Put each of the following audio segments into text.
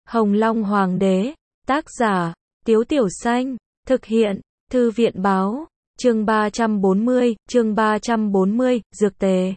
Hồng Long Hoàng đế, tác giả, Tiếu Tiểu Xanh, thực hiện, Thư viện báo, chương 340, dược tề.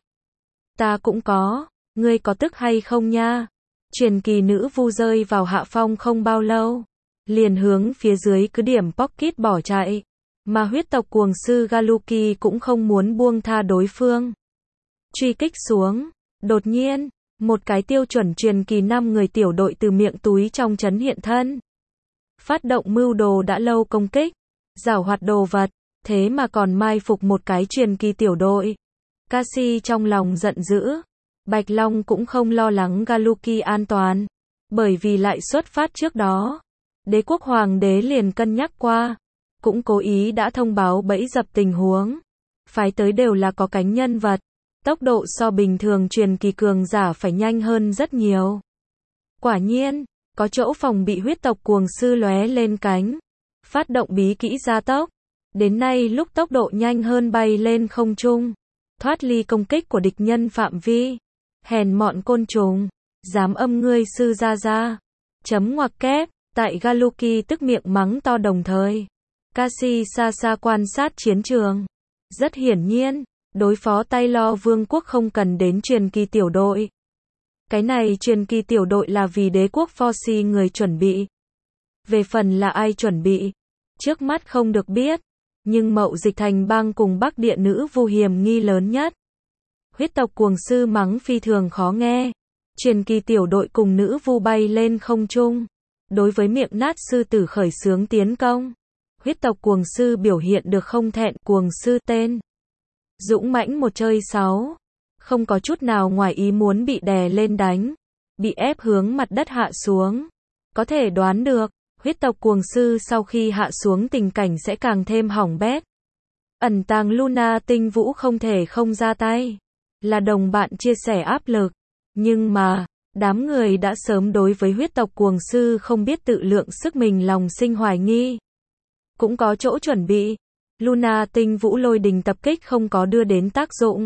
Ta cũng có, ngươi có tức hay không nha? Truyền kỳ nữ vu rơi vào hạ phong không bao lâu, liền hướng phía dưới cứ điểm Pocket bỏ chạy, mà huyết tộc cuồng sư Galuki cũng không muốn buông tha đối phương. Truy kích xuống, đột nhiên, một cái tiêu chuẩn truyền kỳ 5 người tiểu đội từ miệng túi trong trấn hiện thân. Phát động mưu đồ đã lâu công kích, giảo hoạt đồ vật, thế mà còn mai phục một cái truyền kỳ tiểu đội. Cassie trong lòng giận dữ, Bạch Long cũng không lo lắng Galuki an toàn, bởi vì lại xuất phát trước đó. Đế quốc hoàng đế liền cân nhắc qua, cũng cố ý đã thông báo bẫy dập tình huống. Phái tới đều là có cánh nhân vật, tốc độ so bình thường truyền kỳ cường giả phải nhanh hơn rất nhiều. Quả nhiên, có chỗ phòng bị huyết tộc cuồng sư lóe lên cánh, phát động bí kỹ gia tốc. Đến nay lúc tốc độ nhanh hơn bay lên không trung, thoát ly công kích của địch nhân phạm vi. Hèn mọn côn trùng, dám âm ngươi sư gia. Chấm ngoặc kép, tại Galuki tức miệng mắng to đồng thời. Cassie xa xa quan sát chiến trường. Rất hiển nhiên, đối phó Taylor vương quốc không cần đến truyền kỳ tiểu đội. Cái này truyền kỳ tiểu đội là vì đế quốc Forci người chuẩn bị. Về phần là ai chuẩn bị, trước mắt không được biết, nhưng Mậu Dịch Thành bang cùng Bắc Địa nữ vu hiểm nghi lớn nhất. Huyết tộc cuồng sư mắng phi thường khó nghe. Truyền kỳ tiểu đội cùng nữ vu bay lên không trung, đối với miệng nát sư tử khởi xướng tiến công. Huyết tộc cuồng sư biểu hiện được không thẹn, cuồng sư tên dũng mãnh một chơi 6, không có chút nào ngoài ý muốn bị đè lên đánh, bị ép hướng mặt đất hạ xuống. Có thể đoán được, huyết tộc cuồng sư sau khi hạ xuống tình cảnh sẽ càng thêm hỏng bét. Ẩn tàng Luna tinh vũ không thể không ra tay, là đồng bạn chia sẻ áp lực, nhưng mà, đám người đã sớm đối với huyết tộc cuồng sư không biết tự lượng sức mình lòng sinh hoài nghi. Cũng có chỗ chuẩn bị, Luna tinh vũ lôi đình tập kích không có đưa đến tác dụng.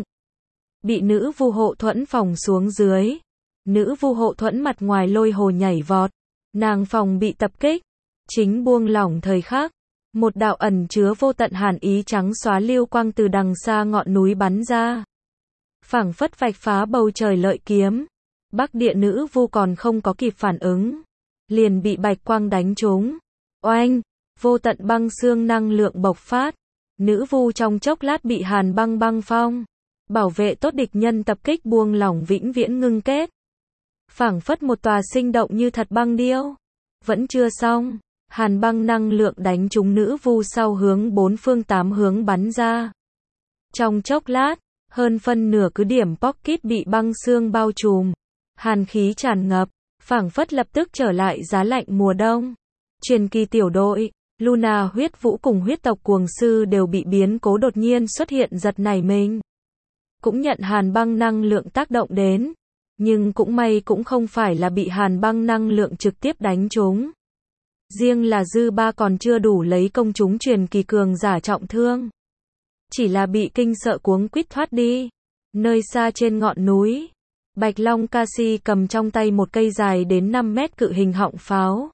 Bị nữ vu hộ thuẫn phòng xuống dưới. Nữ vu hộ thuẫn mặt ngoài lôi hồ nhảy vọt. Nàng phòng bị tập kích. Chính buông lỏng thời khắc. Một đạo ẩn chứa vô tận hàn ý trắng xóa lưu quang từ đằng xa ngọn núi bắn ra. Phảng phất vạch phá bầu trời lợi kiếm. Bắc Địa nữ vu còn không có kịp phản ứng, liền bị bạch quang đánh trúng. Oanh! Vô tận băng xương năng lượng bộc phát. Nữ vu trong chốc lát bị hàn băng phong. Bảo vệ tốt địch nhân tập kích buông lỏng vĩnh viễn ngưng kết. Phảng phất một tòa sinh động như thật băng điêu. Vẫn chưa xong. Hàn băng năng lượng đánh trúng nữ vu sau hướng 4 phương 8 hướng bắn ra. Trong chốc lát, hơn phân nửa cứ điểm Pocket bị băng xương bao trùm. Hàn khí tràn ngập, phảng phất lập tức trở lại giá lạnh mùa đông. Truyền kỳ tiểu đội, Luna huyết vũ cùng huyết tộc cuồng sư đều bị biến cố đột nhiên xuất hiện giật nảy mình. Cũng nhận hàn băng năng lượng tác động đến, nhưng cũng may cũng không phải là bị hàn băng năng lượng trực tiếp đánh trúng. Riêng là dư ba còn chưa đủ lấy công chúng truyền kỳ cường giả trọng thương. Chỉ là bị kinh sợ cuống quýt thoát đi. Nơi xa trên ngọn núi, Bạch Long Cassie cầm trong tay một cây dài đến 5 mét cự hình họng pháo.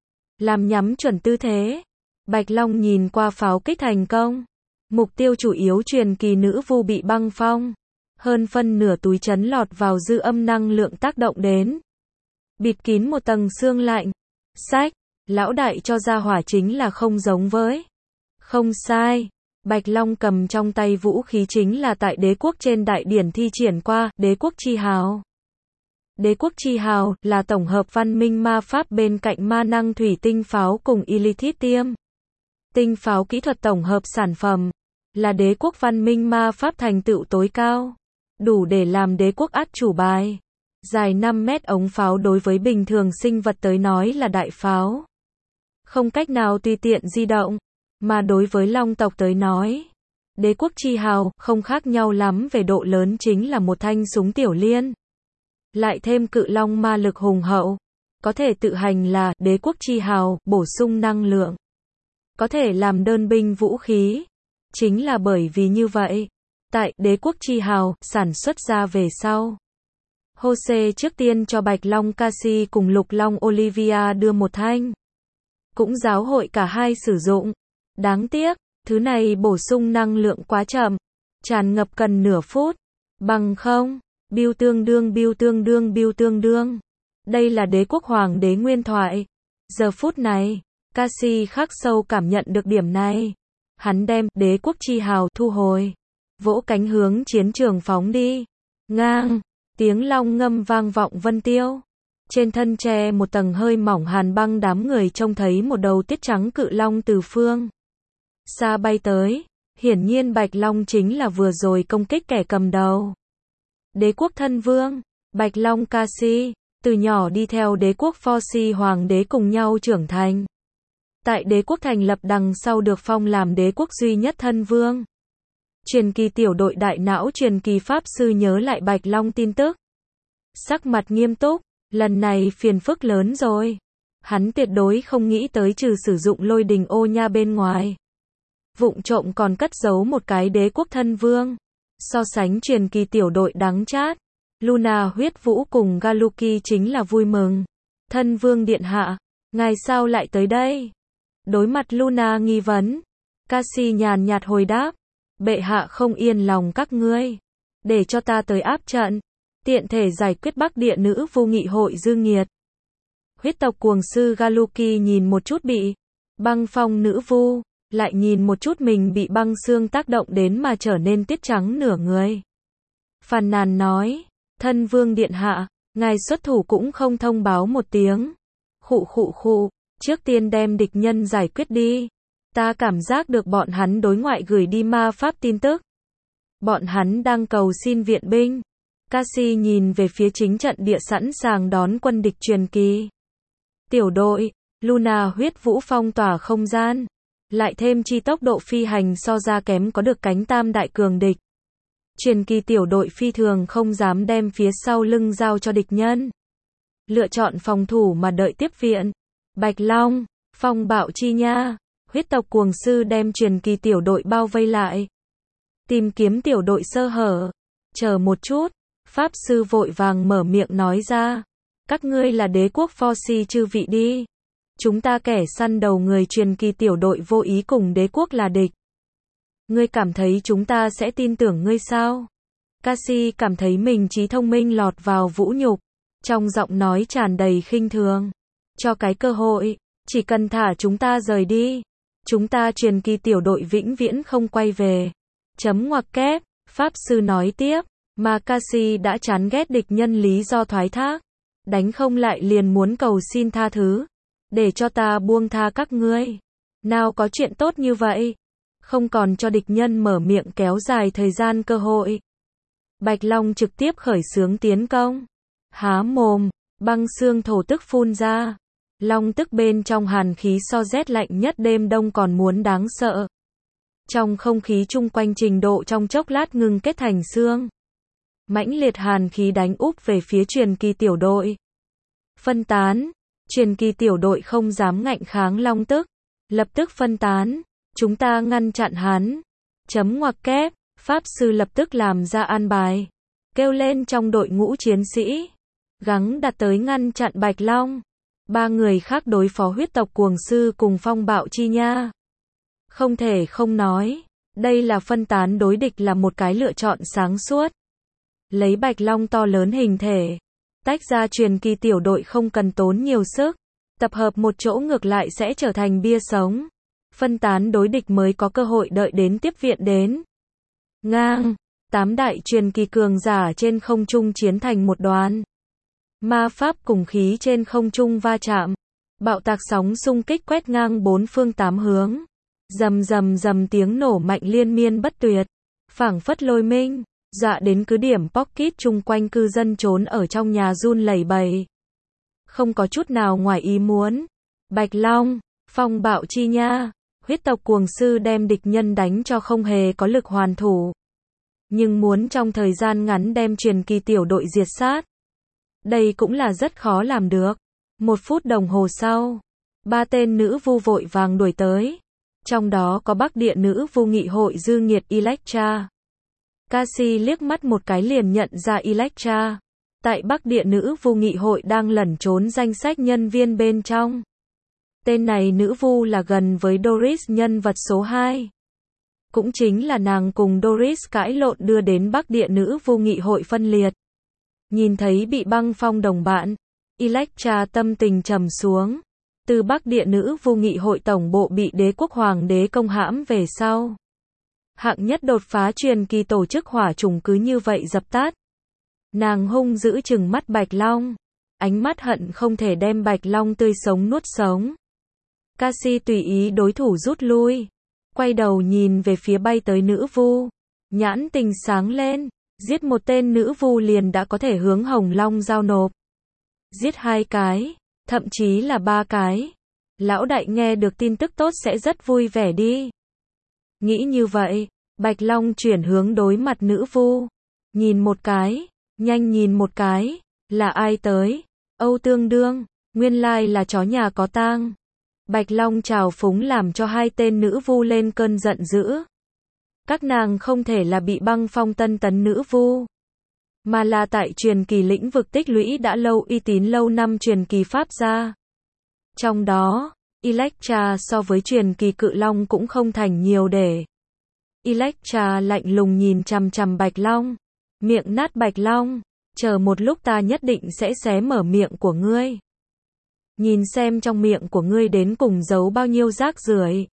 Làm nhắm chuẩn tư thế. Bạch Long nhìn qua pháo kích thành công. Mục tiêu chủ yếu truyền kỳ nữ vu bị băng phong. Hơn phân nửa túi trấn lọt vào dư âm năng lượng tác động đến. Bịt kín một tầng xương lạnh. Sách, lão đại cho ra hỏa chính là không giống với. Không sai. Bạch Long cầm trong tay vũ khí chính là tại đế quốc trên đại điển thi triển qua, đế quốc chi hào. Đế quốc chi hào là tổng hợp văn minh ma pháp bên cạnh ma năng thủy tinh pháo cùng Illithitium. Tinh pháo kỹ thuật tổng hợp sản phẩm, là đế quốc văn minh ma pháp thành tựu tối cao, đủ để làm đế quốc át chủ bài. Dài 5 mét ống pháo đối với bình thường sinh vật tới nói là đại pháo. Không cách nào tùy tiện di động, mà đối với long tộc tới nói, đế quốc chi hào không khác nhau lắm về độ lớn, chính là một thanh súng tiểu liên. Lại thêm cự long ma lực hùng hậu, có thể tự hành là đế quốc chi hào, bổ sung năng lượng. Có thể làm đơn binh vũ khí. Chính là bởi vì như vậy, tại đế quốc chi hào sản xuất ra về sau, Jose trước tiên cho Bạch Long Cassie cùng Lục Long Olivia đưa một thanh. Cũng giáo hội cả hai sử dụng. Đáng tiếc, thứ này bổ sung năng lượng quá chậm. Tràn ngập cần nửa phút. Bằng không, biêu tương đương. Đây là đế quốc hoàng đế nguyên thoại. Giờ phút này, Cassie khắc sâu cảm nhận được điểm này. Hắn đem đế quốc chi hào thu hồi. Vỗ cánh hướng chiến trường phóng đi. Ngang, tiếng long ngâm vang vọng vân tiêu. Trên thân tre một tầng hơi mỏng hàn băng, đám người trông thấy một đầu tiết trắng cự long từ phương xa bay tới. Hiển nhiên Bạch Long chính là vừa rồi công kích kẻ cầm đầu. Đế quốc thân vương, Bạch Long Cassie, từ nhỏ đi theo đế quốc Forci hoàng đế cùng nhau trưởng thành. Tại đế quốc thành lập đằng sau được phong làm đế quốc duy nhất thân vương. Truyền kỳ tiểu đội đại não truyền kỳ pháp sư nhớ lại Bạch Long tin tức. Sắc mặt nghiêm túc, lần này phiền phức lớn rồi. Hắn tuyệt đối không nghĩ tới trừ sử dụng lôi đình ô nha bên ngoài. Vụng trộm còn cất giấu một cái đế quốc thân vương. So sánh truyền kỳ tiểu đội đắng chát. Luna huyết vũ cùng Galuki chính là vui mừng. Thân vương điện hạ, ngài sao lại tới đây? Đối mặt Luna nghi vấn, Cassie nhàn nhạt hồi đáp. Bệ hạ không yên lòng các ngươi. Để cho ta tới áp trận. Tiện thể giải quyết Bắc Địa nữ vô nghị hội dư nghiệt. Huyết tộc cuồng sư Galuki nhìn một chút bị băng phong nữ vu, lại nhìn một chút mình bị băng xương tác động đến mà trở nên tiết trắng nửa người. Phàn nàn nói, thân vương điện hạ, ngài xuất thủ cũng không thông báo một tiếng. Khụ, trước tiên đem địch nhân giải quyết đi. Ta cảm giác được bọn hắn đối ngoại gửi đi ma pháp tin tức. Bọn hắn đang cầu xin viện binh. Cassie nhìn về phía chính trận địa sẵn sàng đón quân địch truyền kỳ. Tiểu đội, Luna huyết vũ phong tỏa không gian. Lại thêm chi tốc độ phi hành so ra kém có được cánh tam đại cường địch. Truyền kỳ tiểu đội phi thường không dám đem phía sau lưng giao cho địch nhân. Lựa chọn phòng thủ mà đợi tiếp viện. Bạch Long, phong bạo chi nha. Huyết tộc cuồng sư đem truyền kỳ tiểu đội bao vây lại. Tìm kiếm tiểu đội sơ hở. Chờ một chút. Pháp sư vội vàng mở miệng nói ra. Các ngươi là đế quốc Forci chư vị đi. Chúng ta kẻ săn đầu người truyền kỳ tiểu đội vô ý cùng đế quốc là địch. Ngươi cảm thấy chúng ta sẽ tin tưởng ngươi sao? Cassie cảm thấy mình trí thông minh lọt vào vũ nhục. Trong giọng nói tràn đầy khinh thường. Cho cái cơ hội. Chỉ cần thả chúng ta rời đi. Chúng ta truyền kỳ tiểu đội vĩnh viễn không quay về. Chấm ngoặc kép. Pháp sư nói tiếp. Mà Cassie đã chán ghét địch nhân lý do thoái thác. Đánh không lại liền muốn cầu xin tha thứ. Để cho ta buông tha các ngươi. Nào có chuyện tốt như vậy. Không còn cho địch nhân mở miệng kéo dài thời gian cơ hội. Bạch Long trực tiếp khởi xướng tiến công. Há mồm, băng xương thổ tức phun ra. Long tức bên trong hàn khí so rét lạnh nhất đêm đông còn muốn đáng sợ. Trong không khí chung quanh trình độ trong chốc lát ngừng kết thành xương. Mãnh liệt hàn khí đánh úp về phía truyền kỳ tiểu đội. Phân tán. Truyền kỳ tiểu đội không dám ngạnh kháng long tức. Lập tức phân tán. Chúng ta ngăn chặn hắn. Chấm ngoặc kép. Pháp sư lập tức làm ra an bài. Kêu lên trong đội ngũ chiến sĩ. Gắng đặt tới ngăn chặn Bạch Long. 3 người khác đối phó huyết tộc cuồng sư cùng phong bạo chi nha. Không thể không nói. Đây là phân tán đối địch là một cái lựa chọn sáng suốt. Lấy Bạch Long to lớn hình thể. Tách ra truyền kỳ tiểu đội không cần tốn nhiều sức. Tập hợp một chỗ ngược lại sẽ trở thành bia sống. Phân tán đối địch mới có cơ hội đợi đến tiếp viện đến. Ngang. 8 đại truyền kỳ cường giả trên không trung chiến thành một đoàn. Ma pháp cùng khí trên không trung va chạm. Bạo tạc sóng xung kích quét ngang 4 phương 8 hướng. Rầm tiếng nổ mạnh liên miên bất tuyệt. Phảng phất lôi minh. Dọa đến cứ điểm Pocket chung quanh cư dân trốn ở trong nhà run lẩy bẩy. Không có chút nào ngoài ý muốn. Bạch Long, phong bạo chi nha. Huyết tộc cuồng sư đem địch nhân đánh cho không hề có lực hoàn thủ. Nhưng muốn trong thời gian ngắn đem truyền kỳ tiểu đội diệt sát. Đây cũng là rất khó làm được. 1 phút đồng hồ sau. 3 tên nữ vu vội vàng đuổi tới. Trong đó có Bắc Địa nữ vu nghị hội dư nghiệt Electra. Cassie liếc mắt một cái liền nhận ra Electra. Tại Bắc Địa Nữ Vu Nghị hội đang lẩn trốn danh sách nhân viên bên trong. Tên này nữ vu là gần với Doris nhân vật số 2. Cũng chính là nàng cùng Doris cãi lộn đưa đến Bắc Địa Nữ Vu Nghị hội phân liệt. Nhìn thấy bị băng phong đồng bạn, Electra tâm tình trầm xuống. Từ Bắc Địa Nữ Vu Nghị hội tổng bộ bị đế quốc hoàng đế công hãm về sau. Hạng nhất đột phá truyền kỳ tổ chức hỏa trùng cứ như vậy dập tắt. Nàng hung dữ trừng mắt Bạch Long. Ánh mắt hận không thể đem Bạch Long tươi sống nuốt sống. Cassie tùy ý đối thủ rút lui. Quay đầu nhìn về phía bay tới nữ vu. Nhãn tình sáng lên. Giết một tên nữ vu liền đã có thể hướng Hồng Long giao nộp. Giết 2 cái. Thậm chí là 3 cái. Lão đại nghe được tin tức tốt sẽ rất vui vẻ đi. Nghĩ như vậy, Bạch Long chuyển hướng đối mặt nữ vu. Nhìn một cái. Nhanh nhìn một cái. Là ai tới? Âu Tương Đương. Nguyên lai là chó nhà có tang. Bạch Long trào phúng làm cho 2 tên nữ vu lên cơn giận dữ. Các nàng không thể là bị băng phong tân tấn nữ vu, mà là tại truyền kỳ lĩnh vực tích lũy đã lâu uy tín lâu năm truyền kỳ pháp gia. Trong đó, Electra so với truyền kỳ cự long cũng không thành nhiều để. Electra lạnh lùng nhìn chằm chằm Bạch Long. Miệng nát Bạch Long, chờ một lúc ta nhất định sẽ xé mở miệng của ngươi. Nhìn xem trong miệng của ngươi đến cùng giấu bao nhiêu rác rưởi.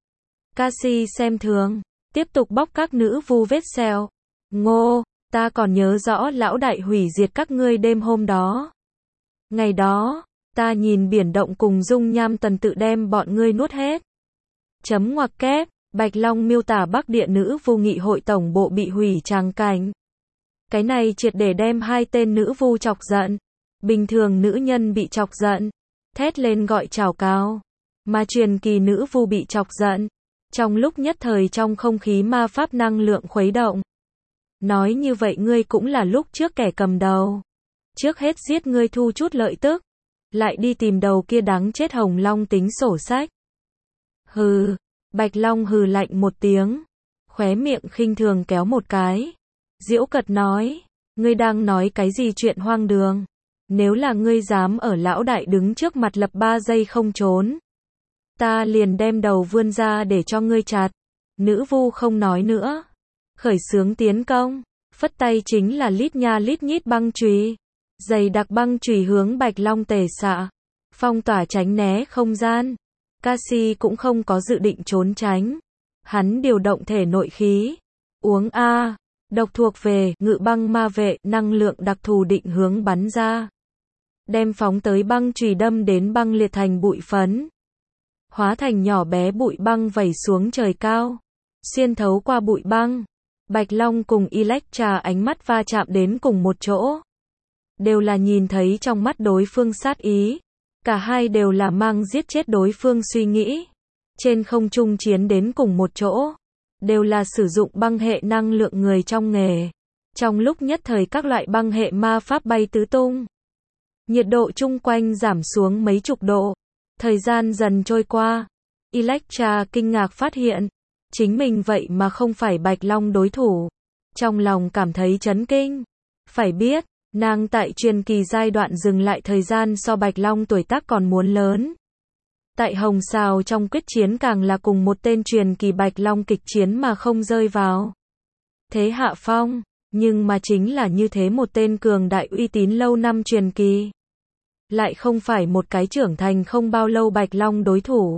Cassie xem thường, tiếp tục bóc các nữ vu vết sẹo. Ngô, ta còn nhớ rõ lão đại hủy diệt các ngươi đêm hôm đó. Ngày đó, ta nhìn biển động cùng dung nham tần tự đem bọn ngươi nuốt hết. Chấm ngoặc kép, Bạch Long miêu tả Bắc Địa Nữ Vu Nghị hội tổng bộ bị hủy tràng cảnh. Cái này triệt để đem 2 tên nữ vu chọc giận. Bình thường nữ nhân bị chọc giận, thét lên gọi chào cao. Mà truyền kỳ nữ vu bị chọc giận. Trong lúc nhất thời trong không khí ma pháp năng lượng khuấy động. Nói như vậy ngươi cũng là lúc trước kẻ cầm đầu. Trước hết giết ngươi thu chút lợi tức. Lại đi tìm đầu kia đáng chết Hồng Long tính sổ sách. Hừ, Bạch Long hừ lạnh một tiếng. Khóe miệng khinh thường kéo một cái. Diễu cợt nói, ngươi đang nói cái gì chuyện hoang đường. Nếu là ngươi dám ở lão đại đứng trước mặt lập 3 giây không trốn. Ta liền đem đầu vươn ra để cho ngươi chặt. Nữ vu không nói nữa. Khởi xướng tiến công. Phất tay chính là lít nha lít nhít băng chùy. Dày đặc băng chùy hướng Bạch Long tề xạ. Phong tỏa tránh né không gian. Cassie cũng không có dự định trốn tránh. Hắn điều động thể nội khí. Uống A. Độc thuộc về ngự băng ma vệ, năng lượng đặc thù định hướng bắn ra. Đem phóng tới băng chùy đâm đến băng liệt thành bụi phấn. Hóa thành nhỏ bé bụi băng vẩy xuống trời cao. Xuyên thấu qua bụi băng. Bạch Long cùng Electra ánh mắt va chạm đến cùng một chỗ. Đều là nhìn thấy trong mắt đối phương sát ý. Cả hai đều là mang giết chết đối phương suy nghĩ. Trên không trung chiến đến cùng một chỗ. Đều là sử dụng băng hệ năng lượng người trong nghề. Trong lúc nhất thời các loại băng hệ ma pháp bay tứ tung. Nhiệt độ chung quanh giảm xuống mấy chục độ. Thời gian dần trôi qua. Electra kinh ngạc phát hiện. Chính mình vậy mà không phải Bạch Long đối thủ. Trong lòng cảm thấy chấn kinh. Phải biết, nàng tại truyền kỳ giai đoạn dừng lại thời gian so Bạch Long tuổi tác còn muốn lớn. Tại Hồng Sào trong quyết chiến càng là cùng một tên truyền kỳ Bạch Long kịch chiến mà không rơi vào thế hạ phong, nhưng mà chính là như thế một tên cường đại uy tín lâu năm truyền kỳ. Lại không phải một cái trưởng thành không bao lâu Bạch Long đối thủ.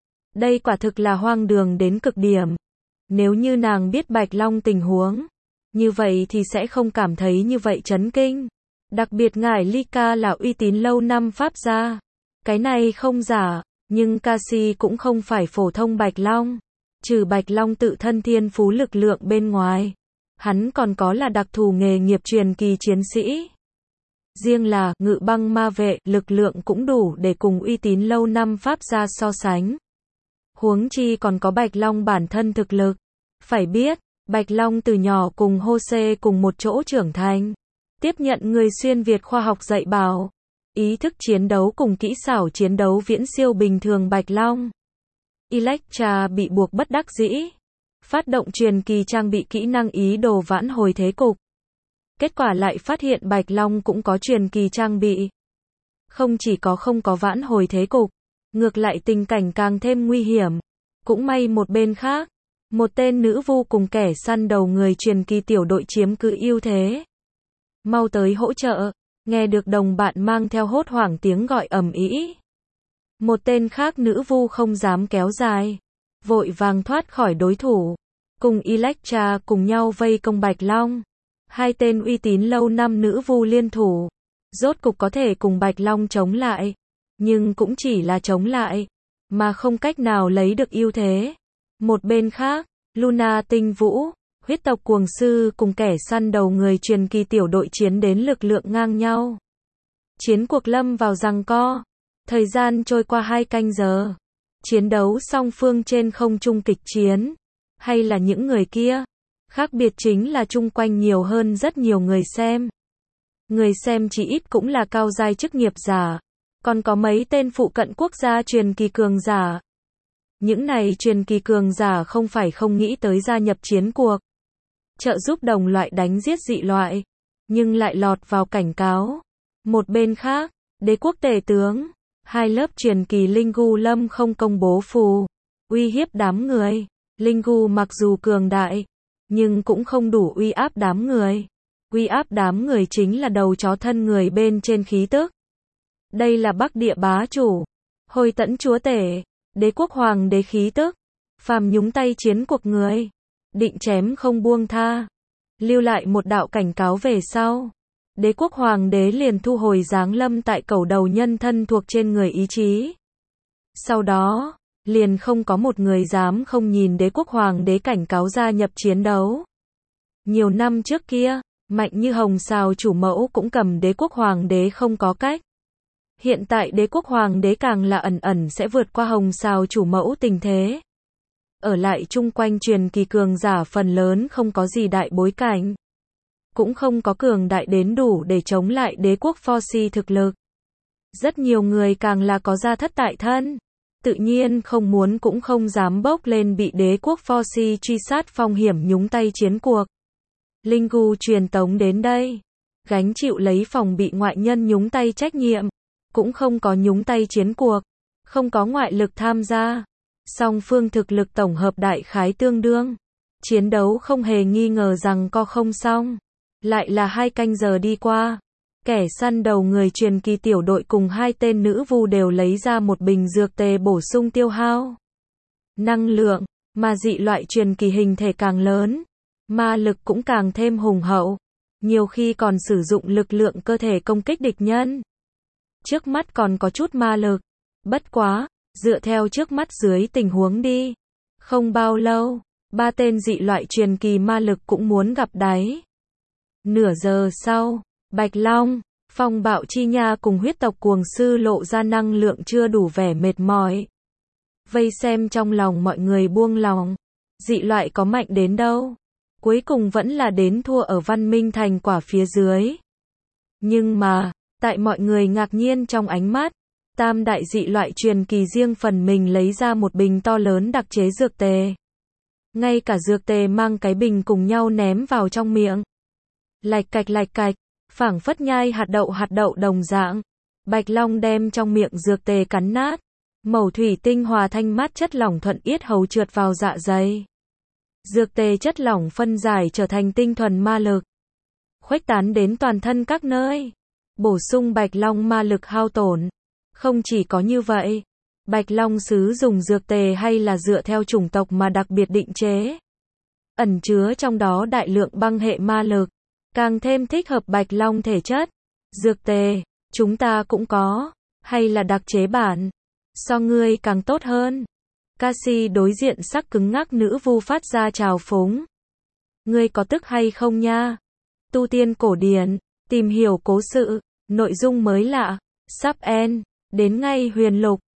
Đây quả thực là hoang đường đến cực điểm. Nếu như nàng biết Bạch Long tình huống, như vậy thì sẽ không cảm thấy như vậy chấn kinh. Đặc biệt ngài Lika là uy tín lâu năm pháp gia. Cái này không giả. Nhưng Cassie cũng không phải phổ thông Bạch Long. Trừ Bạch Long tự thân thiên phú lực lượng bên ngoài. Hắn còn có là đặc thù nghề nghiệp truyền kỳ chiến sĩ. Riêng là ngự băng ma vệ, lực lượng cũng đủ để cùng uy tín lâu năm pháp gia so sánh. Huống chi còn có Bạch Long bản thân thực lực. Phải biết, Bạch Long từ nhỏ cùng Jose cùng một chỗ trưởng thành. Tiếp nhận người xuyên Việt khoa học dạy bảo. Ý thức chiến đấu cùng kỹ xảo chiến đấu viễn siêu bình thường Bạch Long. Electra bị buộc bất đắc dĩ. Phát động truyền kỳ trang bị kỹ năng ý đồ vãn hồi thế cục. Kết quả lại phát hiện Bạch Long cũng có truyền kỳ trang bị. Không chỉ không có vãn hồi thế cục, ngược lại tình cảnh càng thêm nguy hiểm. Cũng may một bên khác, một tên nữ vu cùng kẻ săn đầu người truyền kỳ tiểu đội chiếm cứ ưu thế. Mau tới hỗ trợ, nghe được đồng bạn mang theo hốt hoảng tiếng gọi ầm ĩ. Một tên khác nữ vu không dám kéo dài, vội vàng thoát khỏi đối thủ, cùng Electra cùng nhau vây công Bạch Long. Hai tên uy tín lâu năm nữ vu liên thủ, rốt cục có thể cùng Bạch Long chống lại, nhưng cũng chỉ là chống lại, mà không cách nào lấy được ưu thế. Một bên khác, Luna Tinh Vũ, huyết tộc cuồng sư cùng kẻ săn đầu người truyền kỳ tiểu đội chiến đến lực lượng ngang nhau. Chiến cuộc lâm vào giằng co. Thời gian trôi qua 2 canh giờ. Chiến đấu song phương trên không trung kịch chiến. Hay là những người kia? Khác biệt chính là chung quanh nhiều hơn rất nhiều người xem. Người xem chỉ ít cũng là cao giai chức nghiệp giả. Còn có mấy tên phụ cận quốc gia truyền kỳ cường giả. Những này truyền kỳ cường giả không phải không nghĩ tới gia nhập chiến cuộc, trợ giúp đồng loại đánh giết dị loại, nhưng lại lọt vào cảnh cáo. Một bên khác, đế quốc tể tướng, hai lớp truyền kỳ Linh Gu Lâm không công bố phù, uy hiếp đám người. Linh Gu mặc dù cường đại, nhưng cũng không đủ uy áp đám người. Uy áp đám người chính là đầu chó thân người bên trên khí tức. Đây là Bắc địa bá chủ, Hồi Tẫn chúa tể, đế quốc hoàng đế khí tức. Phàm nhúng tay chiến cuộc người, định chém không buông tha. Lưu lại một đạo cảnh cáo về sau, đế quốc hoàng đế liền thu hồi giáng lâm tại cẩu đầu nhân thân thuộc trên người ý chí. Sau đó, liền không có một người dám không nhìn đế quốc hoàng đế cảnh cáo gia nhập chiến đấu. Nhiều năm trước kia, mạnh như Hồng Sào chủ mẫu cũng cầm đế quốc hoàng đế không có cách. Hiện tại đế quốc hoàng đế càng là ẩn ẩn sẽ vượt qua Hồng Sào chủ mẫu tình thế. Ở lại chung quanh truyền kỳ cường giả phần lớn không có gì đại bối cảnh. Cũng không có cường đại đến đủ để chống lại đế quốc Forci thực lực. Rất nhiều người càng là có gia thất tại thân. Tự nhiên không muốn cũng không dám bốc lên bị đế quốc Forci truy sát phong hiểm nhúng tay chiến cuộc. Linh Gu truyền tống đến đây, gánh chịu lấy phòng bị ngoại nhân nhúng tay trách nhiệm. Cũng không có nhúng tay chiến cuộc, không có ngoại lực tham gia. Song phương thực lực tổng hợp đại khái tương đương. Chiến đấu không hề nghi ngờ rằng co không xong. Lại là 2 canh giờ đi qua. Kẻ săn đầu người truyền kỳ tiểu đội cùng 2 tên nữ vu đều lấy ra một bình dược tề bổ sung tiêu hao năng lượng, mà dị loại truyền kỳ hình thể càng lớn, ma lực cũng càng thêm hùng hậu. Nhiều khi còn sử dụng lực lượng cơ thể công kích địch nhân. Trước mắt còn có chút ma lực. Bất quá, dựa theo trước mắt dưới tình huống đi. Không bao lâu, 3 tên dị loại truyền kỳ ma lực cũng muốn gặp đáy. Nửa giờ sau, Bạch Long, Phong Bạo Chi Nha cùng huyết tộc cuồng sư lộ ra năng lượng chưa đủ vẻ mệt mỏi. Vây xem trong lòng mọi người buông lòng. Dị loại có mạnh đến đâu? Cuối cùng vẫn là đến thua ở Văn Minh Thành quả phía dưới. Nhưng mà, tại mọi người ngạc nhiên trong ánh mắt, tam đại dị loại truyền kỳ riêng phần mình lấy ra một bình to lớn đặc chế dược tề. Ngay cả dược tề mang cái bình cùng nhau ném vào trong miệng. Lạch cạch, phảng phất nhai hạt đậu đồng dạng. Bạch Long đem trong miệng dược tề cắn nát. Mẩu thủy tinh hòa thanh mát chất lỏng thuận yết hầu trượt vào dạ dày. Dược tề chất lỏng phân giải trở thành tinh thuần ma lực, khuếch tán đến toàn thân các nơi, bổ sung Bạch Long ma lực hao tổn. Không chỉ có như vậy, Bạch Long sứ dùng dược tề hay là dựa theo chủng tộc mà đặc biệt định chế, ẩn chứa trong đó đại lượng băng hệ ma lực, càng thêm thích hợp Bạch Long thể chất. Dược tề, chúng ta cũng có, hay là đặc chế bản, so ngươi càng tốt hơn. Cassie đối diện sắc cứng ngắc nữ vu phát ra trào phúng. Ngươi có tức hay không nha? Tu tiên cổ điển, tìm hiểu cố sự, nội dung mới lạ, sắp end, đến ngay huyền lục.